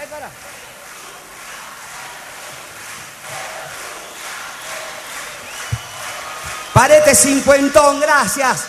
para. Parete cincuentón, gracias.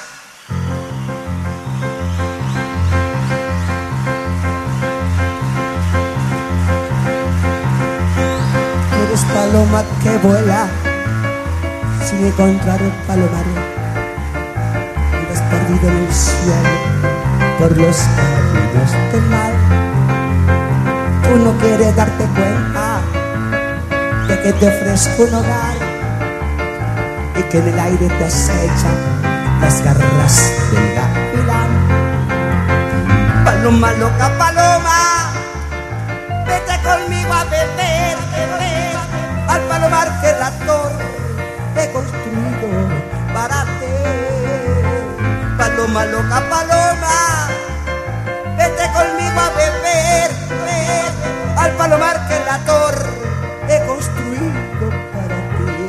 Eres paloma que vuela sin encontrar el palomar. Andas perdido en el cielo por los caminos del mal. Tú no quieres darte cuenta de que te ofrezco un hogar y que en el aire te acechan las garras del gavilán. Paloma loca, paloma, vete conmigo a beber, beber al palomar que la torre he construido para ti. Paloma loca, paloma, vete conmigo a beber, beber al palomar que la torre he construido para ti.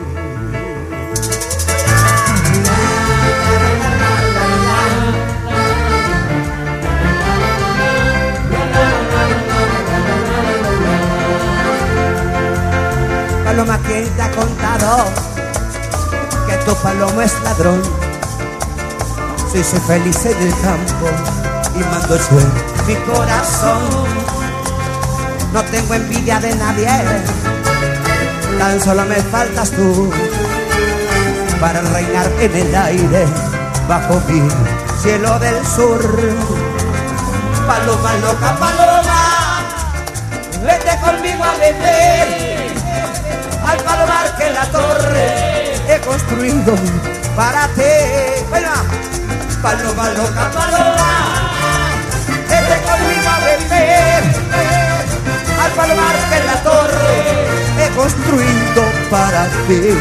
Paloma, ¿quién te ha contado que tu palomo es ladrón? Si soy feliz en el campo y mando yo en mi corazón. No tengo envidia de nadie, tan solo me faltas tú para reinar en el aire bajo mi cielo del sur. Paloma loca, paloma, vete conmigo a beber al palomar que la torre he construido para ti. Bueno, paloma loca, paloma, vete conmigo a beber al palomar que la torre he construido para ti.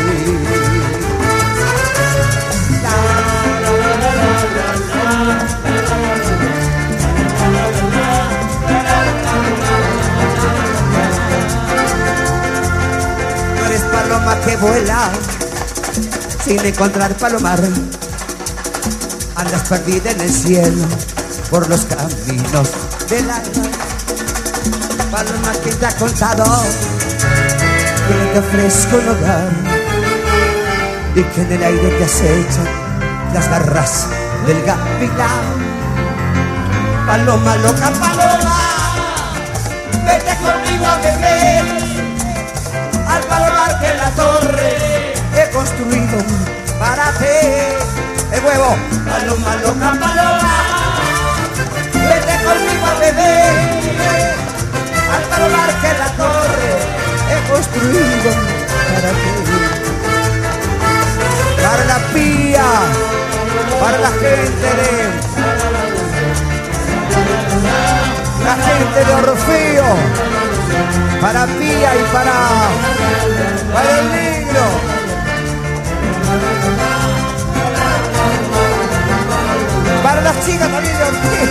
Tú eres paloma que vuela sin encontrar palomar. Andas perdida en el cielo por los caminos del alma. Paloma, que te ha contado que te ofrezco un hogar y que en el aire te acechan las garras del gavilán. Paloma loca, paloma, vete conmigo a beber al palomar que la torre he construido para ti. El huevo. Paloma loca, paloma, vete conmigo a beber al palomar que la torre he construido para ti. Para la pía, para la gente de Orfeo, para Pía y para el negro. Para las chicas también de Orfeo.